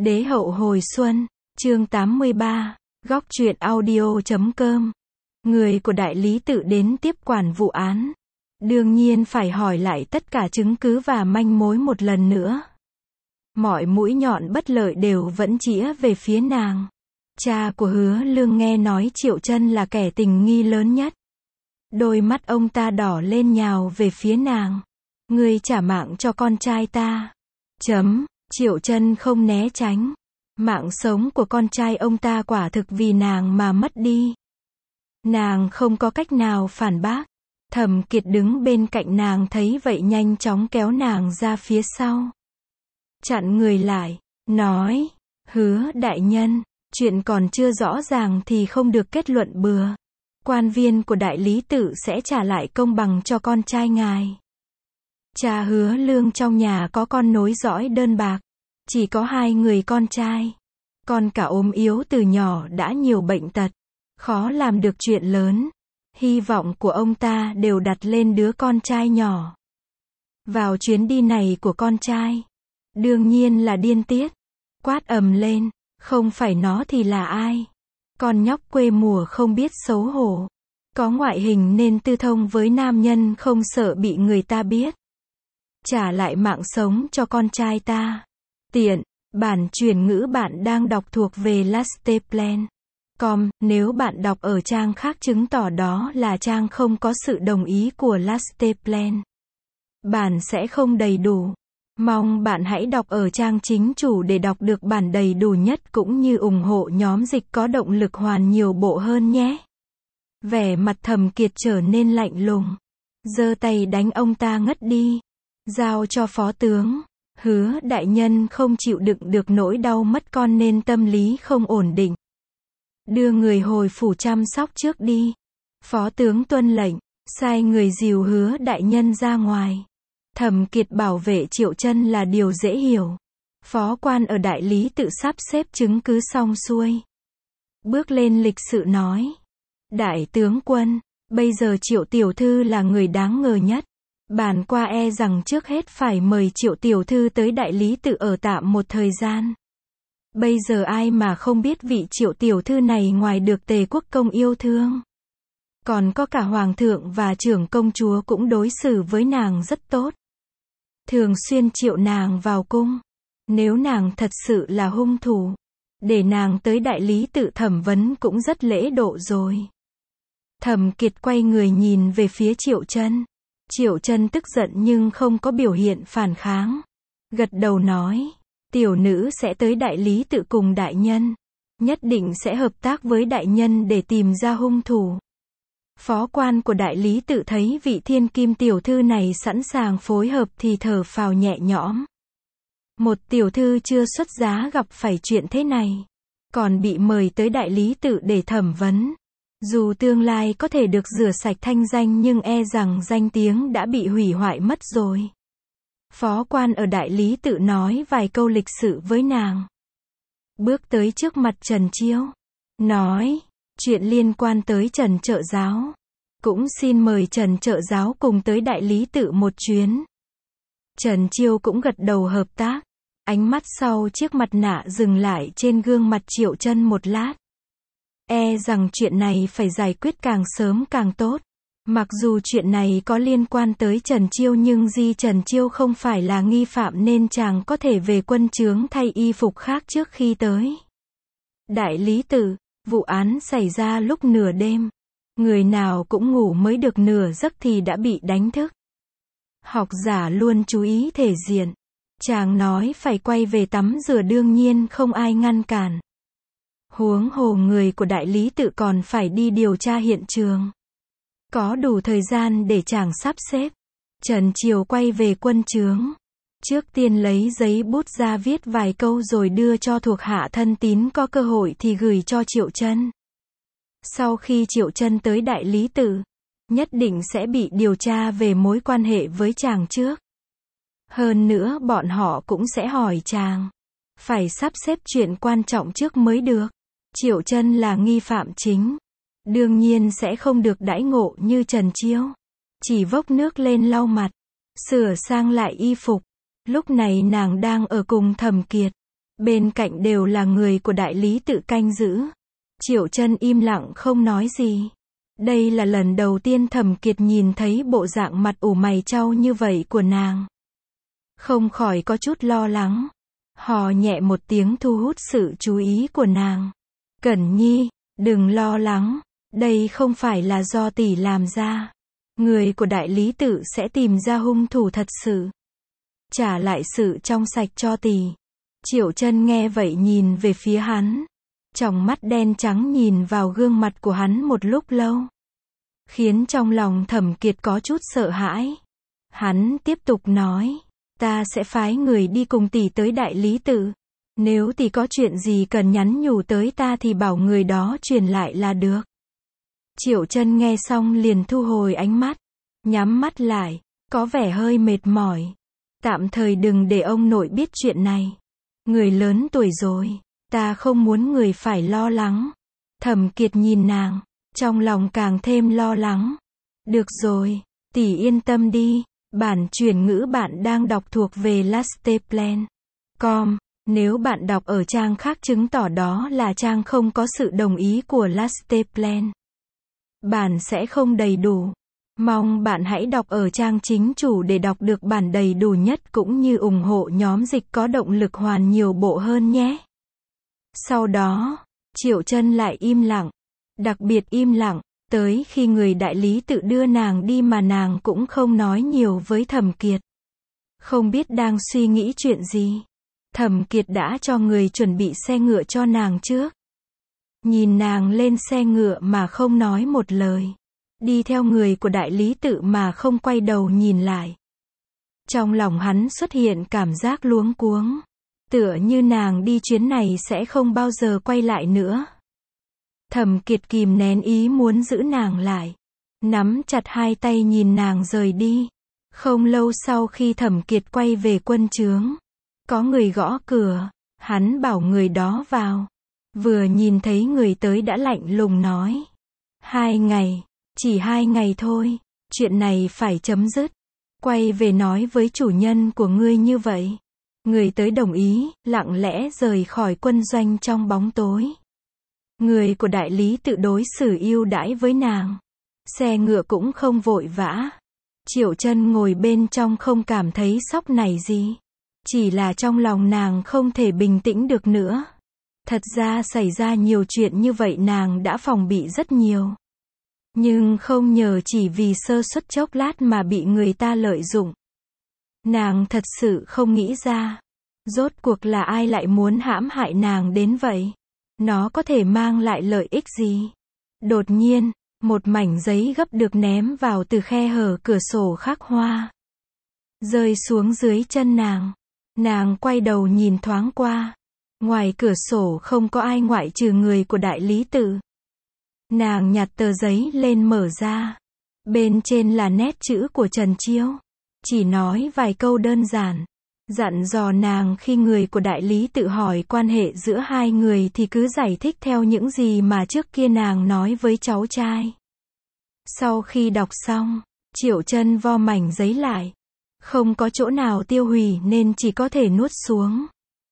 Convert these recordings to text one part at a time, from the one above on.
Đế hậu hồi xuân, chương 83, góc truyện audio.com. Người của đại lý tự đến tiếp quản vụ án. Đương nhiên phải hỏi lại tất cả chứng cứ và manh mối một lần nữa. Mọi mũi nhọn bất lợi đều vẫn chĩa về phía nàng. Cha của Hứa Lương nghe nói Triệu Chân là kẻ tình nghi lớn nhất. Đôi mắt ông ta đỏ lên nhào về phía nàng. Ngươi trả mạng cho con trai ta. Triệu Chân không né tránh. Mạng sống của con trai ông ta quả thực vì nàng mà mất đi. Nàng không có cách nào phản bác. Thẩm Kiệt đứng bên cạnh nàng thấy vậy nhanh chóng kéo nàng ra phía sau. Chặn người lại, nói, Hứa đại nhân, chuyện còn chưa rõ ràng thì không được kết luận bừa. Quan viên của đại lý tự sẽ trả lại công bằng cho con trai ngài. Cha Hứa Lương trong nhà có con nối dõi đơn bạc. Chỉ có 2 người con trai. Con cả ốm yếu từ nhỏ đã nhiều bệnh tật. Khó làm được chuyện lớn. Hy vọng của ông ta đều đặt lên đứa con trai nhỏ. Vào chuyến đi này của con trai. Đương nhiên là điên tiết. Quát ầm lên. Không phải nó thì là ai? Con nhóc quê mùa không biết xấu hổ. Có ngoại hình nên tư thông với nam nhân không sợ bị người ta biết. Trả lại mạng sống cho con trai ta. Tiện, bản chuyển ngữ bạn đang đọc thuộc về lasteplan.com, nếu bạn đọc ở trang khác chứng tỏ đó là trang không có sự đồng ý của Lasteplan. Bản sẽ không đầy đủ. Mong bạn hãy đọc ở trang chính chủ để đọc được bản đầy đủ nhất cũng như ủng hộ nhóm dịch có động lực hoàn nhiều bộ hơn nhé. Vẻ mặt Thẩm Kiệt trở nên lạnh lùng. Giơ tay đánh ông ta ngất đi. Giao cho phó tướng. Hứa đại nhân không chịu đựng được nỗi đau mất con nên tâm lý không ổn định. Đưa người hồi phủ chăm sóc trước đi. Phó tướng tuân lệnh, sai người dìu Hứa đại nhân ra ngoài. Thẩm Kiệt bảo vệ Triệu Chân là điều dễ hiểu. Phó quan ở đại lý tự sắp xếp chứng cứ xong xuôi. Bước lên lịch sự nói. Đại tướng quân, bây giờ Triệu tiểu thư là người đáng ngờ nhất. Bản qua e rằng trước hết phải mời Triệu tiểu thư tới đại lý tự ở tạm một thời gian. Bây giờ ai mà không biết vị Triệu tiểu thư này ngoài được Tề quốc công yêu thương. Còn có cả hoàng thượng và trưởng công chúa cũng đối xử với nàng rất tốt. Thường xuyên triệu nàng vào cung. Nếu nàng thật sự là hung thủ, để nàng tới đại lý tự thẩm vấn cũng rất lễ độ rồi. Thẩm Kiệt quay người nhìn về phía Triệu Chân. Triệu Chân tức giận nhưng không có biểu hiện phản kháng. Gật đầu nói, tiểu nữ sẽ tới đại lý tự cùng đại nhân. Nhất định sẽ hợp tác với đại nhân để tìm ra hung thủ. Phó quan của đại lý tự thấy vị thiên kim tiểu thư này sẵn sàng phối hợp thì thở phào nhẹ nhõm. Một tiểu thư chưa xuất giá gặp phải chuyện thế này. Còn bị mời tới đại lý tự để thẩm vấn. Dù tương lai có thể được rửa sạch thanh danh nhưng e rằng danh tiếng đã bị hủy hoại mất rồi. Phó quan ở đại lý tự nói vài câu lịch sự với nàng. Bước tới trước mặt Trần Chiêu. Nói, chuyện liên quan tới Trần trợ giáo. Cũng xin mời Trần trợ giáo cùng tới đại lý tự một chuyến. Trần Chiêu cũng gật đầu hợp tác. Ánh mắt sau chiếc mặt nạ dừng lại trên gương mặt Triệu Chân một lát. E rằng chuyện này phải giải quyết càng sớm càng tốt. Mặc dù chuyện này có liên quan tới Trần Chiêu nhưng Trần Chiêu không phải là nghi phạm nên chàng có thể về quân trướng thay y phục khác trước khi tới. Đại lý tự, vụ án xảy ra lúc nửa đêm. Người nào cũng ngủ mới được nửa giấc thì đã bị đánh thức. Học giả luôn chú ý thể diện. Chàng nói phải quay về tắm rửa đương nhiên không ai ngăn cản. Huống hồ người của đại lý tự còn phải đi điều tra hiện trường. Có đủ thời gian để chàng sắp xếp. Trần Chiêu quay về quân trướng. Trước tiên lấy giấy bút ra viết vài câu rồi đưa cho thuộc hạ thân tín có cơ hội thì gửi cho Triệu Chân. Sau khi Triệu Chân tới đại lý tự, nhất định sẽ bị điều tra về mối quan hệ với chàng trước. Hơn nữa bọn họ cũng sẽ hỏi chàng. Phải sắp xếp chuyện quan trọng trước mới được. Triệu Chân là nghi phạm chính. Đương nhiên sẽ không được đãi ngộ như Trần Chiêu. Chỉ vốc nước lên lau mặt. Sửa sang lại y phục. Lúc này nàng đang ở cùng Thẩm Kiệt. Bên cạnh đều là người của đại lý tự canh giữ. Triệu Chân im lặng không nói gì. Đây là lần đầu tiên Thẩm Kiệt nhìn thấy bộ dạng mặt ủ mày chau như vậy của nàng. Không khỏi có chút lo lắng. Hò nhẹ một tiếng thu hút sự chú ý của nàng. Cẩn Nhi, đừng lo lắng, đây không phải là do tỷ làm ra. Người của đại lý tự sẽ tìm ra hung thủ thật sự. Trả lại sự trong sạch cho tỷ. Triệu Chân nghe vậy nhìn về phía hắn. Tròng mắt đen trắng nhìn vào gương mặt của hắn một lúc lâu. Khiến trong lòng Thẩm Kiệt có chút sợ hãi. Hắn tiếp tục nói. Ta sẽ phái người đi cùng tỷ tới đại lý tự. Nếu tỷ có chuyện gì cần nhắn nhủ tới ta thì bảo người đó truyền lại là được. Triệu Chân nghe xong liền thu hồi ánh mắt. Nhắm mắt lại. Có vẻ hơi mệt mỏi. Tạm thời đừng để ông nội biết chuyện này. Người lớn tuổi rồi. Ta không muốn người phải lo lắng. Thẩm Kiệt nhìn nàng. Trong lòng càng thêm lo lắng. Được rồi. Tỷ yên tâm đi. Bản chuyển ngữ bạn đang đọc thuộc về Lasteplan.com. Nếu bạn đọc ở trang khác chứng tỏ đó là trang không có sự đồng ý của Lasteplan. Bản sẽ không đầy đủ. Mong bạn hãy đọc ở trang chính chủ để đọc được bản đầy đủ nhất cũng như ủng hộ nhóm dịch có động lực hoàn nhiều bộ hơn nhé. Sau đó, Triệu Chân lại im lặng. Đặc biệt im lặng. Tới khi người đại lý tự đưa nàng đi mà nàng cũng không nói nhiều với Thẩm Kiệt. Không biết đang suy nghĩ chuyện gì. Thẩm Kiệt đã cho người chuẩn bị xe ngựa cho nàng trước. Nhìn nàng lên xe ngựa mà không nói một lời. Đi theo người của đại lý tự mà không quay đầu nhìn lại. Trong lòng hắn xuất hiện cảm giác luống cuống. Tựa như nàng đi chuyến này sẽ không bao giờ quay lại nữa. Thẩm Kiệt kìm nén ý muốn giữ nàng lại. Nắm chặt hai tay nhìn nàng rời đi. Không lâu sau khi Thẩm Kiệt quay về quân trướng. Có người gõ cửa. Hắn bảo người đó vào. Vừa nhìn thấy người tới đã lạnh lùng nói. 2 ngày. Chỉ 2 ngày thôi. Chuyện này phải chấm dứt. Quay về nói với chủ nhân của ngươi như vậy. Người tới đồng ý, lặng lẽ rời khỏi quân doanh trong bóng tối. Người của đại lý tự đối xử ưu đãi với nàng. Xe ngựa cũng không vội vã. Triệu Chân ngồi bên trong không cảm thấy sốc này gì. Chỉ là trong lòng nàng không thể bình tĩnh được nữa. Thật ra xảy ra nhiều chuyện như vậy nàng đã phòng bị rất nhiều. Nhưng không nhờ chỉ vì sơ suất chốc lát mà bị người ta lợi dụng. Nàng thật sự không nghĩ ra. Rốt cuộc là ai lại muốn hãm hại nàng đến vậy? Nó có thể mang lại lợi ích gì? Đột nhiên, một mảnh giấy gấp được ném vào từ khe hở cửa sổ khắc hoa. Rơi xuống dưới chân nàng. Nàng quay đầu nhìn thoáng qua. Ngoài cửa sổ không có ai ngoại trừ người của đại lý tự. Nàng nhặt tờ giấy lên mở ra. Bên trên là nét chữ của Trần Chiêu. Chỉ nói vài câu đơn giản. Dặn dò nàng khi người của đại lý tự hỏi quan hệ giữa hai người thì cứ giải thích theo những gì mà trước kia nàng nói với cháu trai. Sau khi đọc xong, Triệu Chân vo mảnh giấy lại. Không có chỗ nào tiêu hủy nên chỉ có thể nuốt xuống.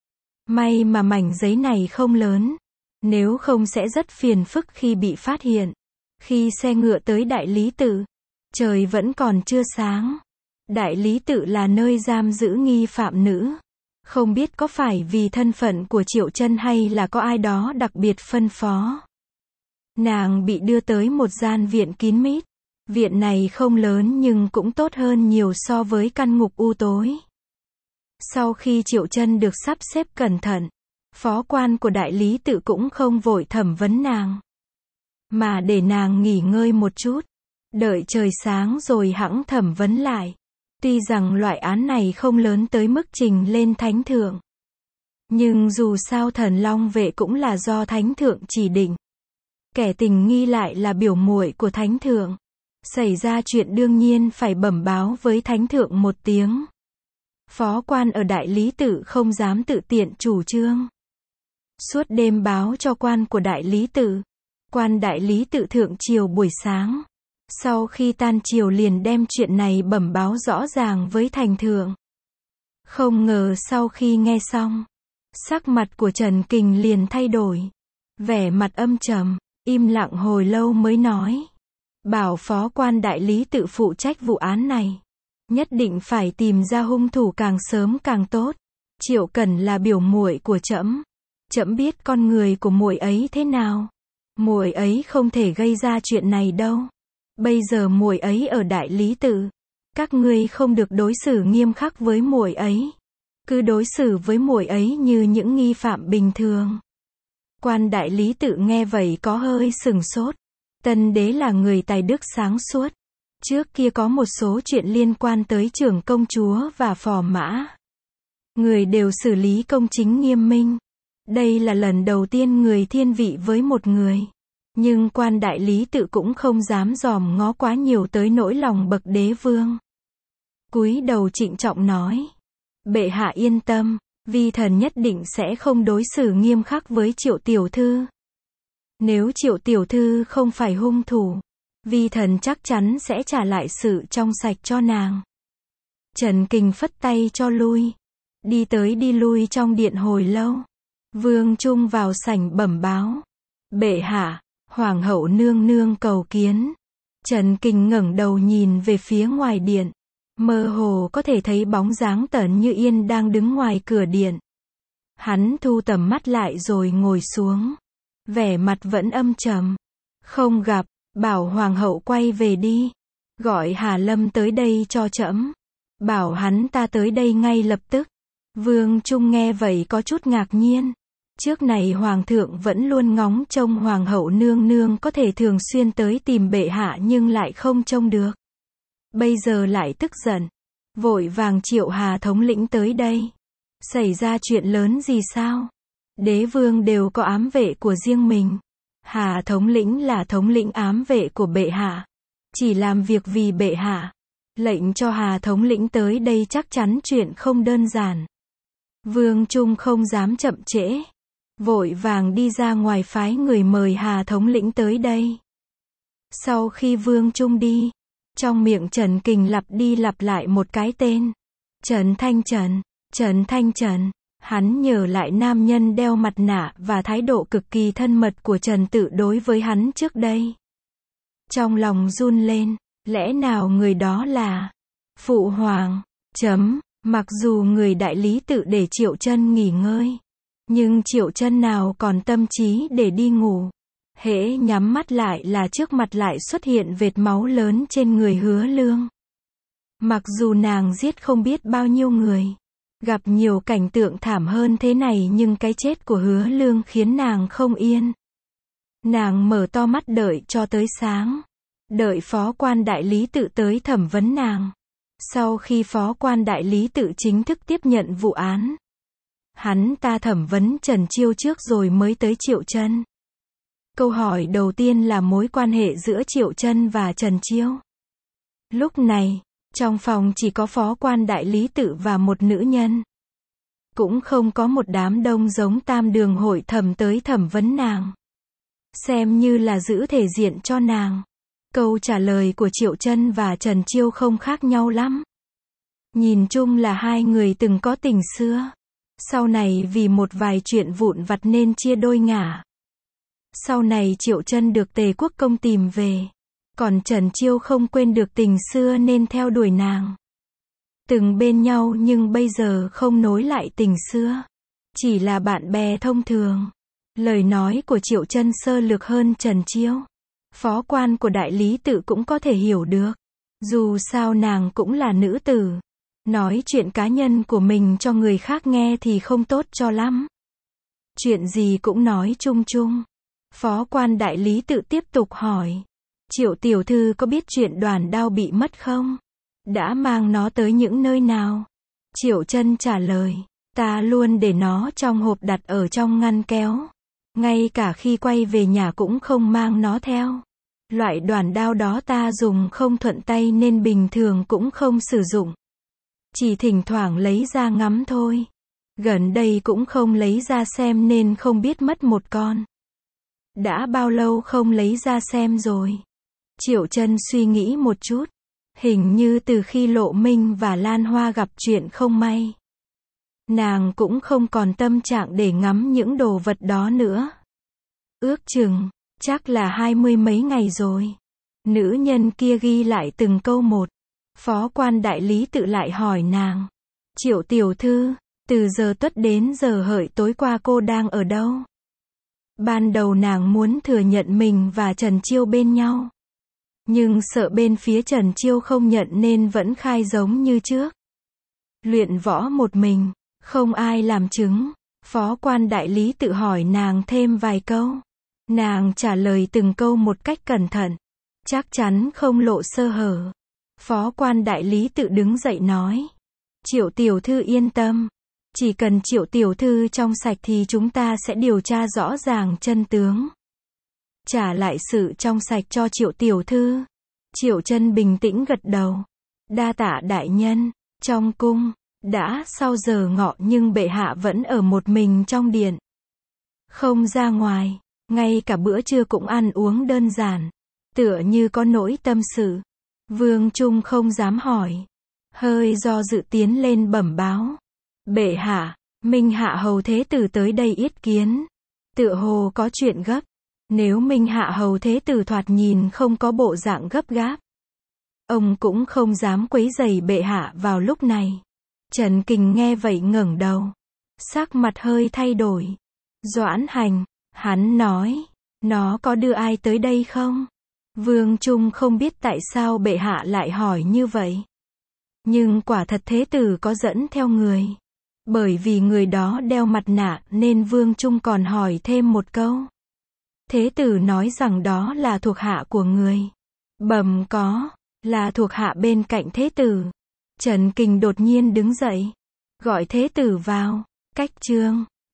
May mà mảnh giấy này không lớn. Nếu không sẽ rất phiền phức khi bị phát hiện. Khi xe ngựa tới đại lý tự, trời vẫn còn chưa sáng. Đại lý tự là nơi giam giữ nghi phạm nữ. Không biết có phải vì thân phận của Triệu Chân hay là có ai đó đặc biệt phân phó. Nàng bị đưa tới một gian viện kín mít. Viện này không lớn nhưng cũng tốt hơn nhiều so với căn ngục u tối. Sau khi Triệu Chân được sắp xếp cẩn thận, phó quan của đại lý tự cũng không vội thẩm vấn nàng. Mà để nàng nghỉ ngơi một chút. Đợi trời sáng rồi hẵng thẩm vấn lại. Tuy rằng loại án này không lớn tới mức trình lên thánh thượng. Nhưng dù sao Thần Long vệ cũng là do thánh thượng chỉ định. Kẻ tình nghi lại là biểu muội của thánh thượng. Xảy ra chuyện đương nhiên phải bẩm báo với thánh thượng một tiếng. Phó quan ở đại lý tự không dám tự tiện chủ trương. Suốt đêm báo cho quan của đại lý tự. Quan đại lý tự thượng triều buổi sáng. Sau khi tan triều liền đem chuyện này bẩm báo rõ ràng với thành thượng. Không ngờ sau khi nghe xong, Sắc mặt của Trần Kình liền thay đổi. Vẻ mặt âm trầm, im lặng hồi lâu mới nói. Bảo phó quan đại lý tự phụ trách vụ án này. Nhất định phải tìm ra hung thủ càng sớm càng tốt. Triệu Cẩn là biểu muội của trẫm. Trẫm biết con người của muội ấy thế nào. Muội ấy không thể gây ra chuyện này đâu. Bây giờ muội ấy ở đại lý tự. Các ngươi không được đối xử nghiêm khắc với muội ấy. Cứ đối xử với muội ấy như những nghi phạm bình thường. Quan đại lý tự nghe vậy có hơi sừng sốt. Tân đế là người tài đức sáng suốt. Trước kia có một số chuyện liên quan tới trưởng công chúa và phò mã. Người đều xử lý công chính nghiêm minh. Đây là lần đầu tiên người thiên vị với một người. Nhưng quan đại lý tự cũng không dám dòm ngó quá nhiều tới nỗi lòng bậc đế vương. Cúi đầu trịnh trọng nói. Bệ hạ yên tâm, vi thần nhất định sẽ không đối xử nghiêm khắc với Triệu tiểu thư. Nếu Triệu tiểu thư không phải hung thủ, vi thần chắc chắn sẽ trả lại sự trong sạch cho nàng. Trần Kình phất tay cho lui. Đi tới đi lui trong điện hồi lâu. Vương Trung vào sảnh bẩm báo. Bệ hạ, hoàng hậu nương nương cầu kiến. Trần Kình ngẩng đầu nhìn về phía ngoài điện. Mơ hồ có thể thấy bóng dáng Tần Như Yên đang đứng ngoài cửa điện. Hắn thu tầm mắt lại rồi ngồi xuống. Vẻ mặt vẫn âm trầm. Không gặp, bảo hoàng hậu quay về đi. Gọi Hà Lâm tới đây cho trẫm. Bảo hắn ta tới đây ngay lập tức. Vương Trung nghe vậy có chút ngạc nhiên. Trước này hoàng thượng vẫn luôn ngóng trông hoàng hậu nương nương có thể thường xuyên tới tìm bệ hạ nhưng lại không trông được. Bây giờ lại tức giận. Vội vàng triệu Hà thống lĩnh tới đây. Xảy ra chuyện lớn gì sao? Đế vương đều có ám vệ của riêng mình. Hà thống lĩnh là thống lĩnh ám vệ của bệ hạ. Chỉ làm việc vì bệ hạ. Lệnh cho Hà thống lĩnh tới đây chắc chắn chuyện không đơn giản. Vương Trung không dám chậm trễ. Vội vàng đi ra ngoài phái người mời Hà thống lĩnh tới đây. Sau khi Vương Trung đi, trong miệng Trần Kình lặp đi lặp lại một cái tên. Trần Thanh Trần, Trần Thanh Trần. Hắn nhớ lại nam nhân đeo mặt nạ và thái độ cực kỳ thân mật của Trần Tự đối với hắn trước đây. Trong lòng run lên, lẽ nào người đó là Phụ Hoàng? Mặc dù người đại lý tự để Triệu Chân nghỉ ngơi, nhưng Triệu Chân nào còn tâm trí để đi ngủ. Hễ nhắm mắt lại là trước mặt lại xuất hiện vệt máu lớn trên người Hứa Lương. Mặc dù nàng giết không biết bao nhiêu người, gặp nhiều cảnh tượng thảm hơn thế này nhưng cái chết của Hứa Lương khiến nàng không yên. Nàng mở to mắt đợi cho tới sáng. Đợi phó quan đại lý tự tới thẩm vấn nàng. Sau khi phó quan đại lý tự chính thức tiếp nhận vụ án, hắn ta thẩm vấn Trần Chiêu trước rồi mới tới Triệu Chân. Câu hỏi đầu tiên là mối quan hệ giữa Triệu Chân và Trần Chiêu. Lúc này, trong phòng chỉ có phó quan đại lý tự và một nữ nhân. Cũng không có một đám đông giống Tam Đường hội thẩm tới thẩm vấn nàng. Xem như là giữ thể diện cho nàng. Câu trả lời của Triệu Chân và Trần Chiêu không khác nhau lắm. Nhìn chung là hai người từng có tình xưa. Sau này vì một vài chuyện vụn vặt nên chia đôi ngả. Sau này Triệu Chân được Tề Quốc công tìm về. Còn Trần Chiêu không quên được tình xưa nên theo đuổi nàng. Từng bên nhau nhưng bây giờ không nối lại tình xưa. Chỉ là bạn bè thông thường. Lời nói của Triệu Chân sơ lược hơn Trần Chiêu. Phó quan của đại lý tự cũng có thể hiểu được. Dù sao nàng cũng là nữ tử. Nói chuyện cá nhân của mình cho người khác nghe thì không tốt cho lắm. Chuyện gì cũng nói chung chung. Phó quan đại lý tự tiếp tục hỏi. Triệu tiểu thư có biết chuyện Đoàn Đao bị mất không? Đã mang nó tới những nơi nào? Triệu Chân trả lời. Ta luôn để nó trong hộp đặt ở trong ngăn kéo. Ngay cả khi quay về nhà cũng không mang nó theo. Loại đoàn đao đó ta dùng không thuận tay nên bình thường cũng không sử dụng. Chỉ thỉnh thoảng lấy ra ngắm thôi. Gần đây cũng không lấy ra xem nên không biết mất một con. Đã bao lâu không lấy ra xem rồi? Triệu Chân suy nghĩ một chút. Hình như từ khi Lộ Minh và Lan Hoa gặp chuyện không may. Nàng cũng không còn tâm trạng để ngắm những đồ vật đó nữa. Ước chừng, chắc là 20 mấy ngày rồi. Nữ nhân kia ghi lại từng câu một. Phó quan đại lý tự lại hỏi nàng. Triệu tiểu thư, từ giờ tuất đến giờ hợi tối qua cô đang ở đâu? Ban đầu nàng muốn thừa nhận mình và Trần Chiêu bên nhau. Nhưng sợ bên phía Trần Chiêu không nhận nên vẫn khai giống như trước. Luyện võ một mình, không ai làm chứng. Phó quan đại lý tự hỏi nàng thêm vài câu. Nàng trả lời từng câu một cách cẩn thận. Chắc chắn không lộ sơ hở. Phó quan đại lý tự đứng dậy nói. Triệu tiểu thư yên tâm. Chỉ cần Triệu tiểu thư trong sạch thì chúng ta sẽ điều tra rõ ràng chân tướng. Trả lại sự trong sạch cho Triệu tiểu thư. Triệu Chân bình tĩnh gật đầu. Đa tạ đại nhân. Trong cung, đã sau giờ ngọ nhưng bệ hạ vẫn ở một mình trong điện. Không ra ngoài, ngay cả bữa trưa cũng ăn uống đơn giản. Tựa như có nỗi tâm sự. Vương Trung không dám hỏi. Hơi do dự tiến lên bẩm báo. Bệ hạ, Minh Hạ hầu thế tử tới đây yết kiến. Tựa hồ có chuyện gấp. Nếu Minh Hạ hầu thế tử thoạt nhìn không có bộ dạng gấp gáp, ông cũng không dám quấy rầy bệ hạ vào lúc này. Trần Kình nghe vậy ngẩng đầu. Sắc mặt hơi thay đổi. Doãn Hành, hắn nói, nó có đưa ai tới đây không? Vương Trung không biết tại sao bệ hạ lại hỏi như vậy. Nhưng quả thật thế tử có dẫn theo người. Bởi vì người đó đeo mặt nạ nên Vương Trung còn hỏi thêm một câu. Thế tử nói rằng đó là thuộc hạ của người. Bẩm có, là thuộc hạ bên cạnh thế tử. Trần Kình đột nhiên đứng dậy. Gọi thế tử vào. Cách chương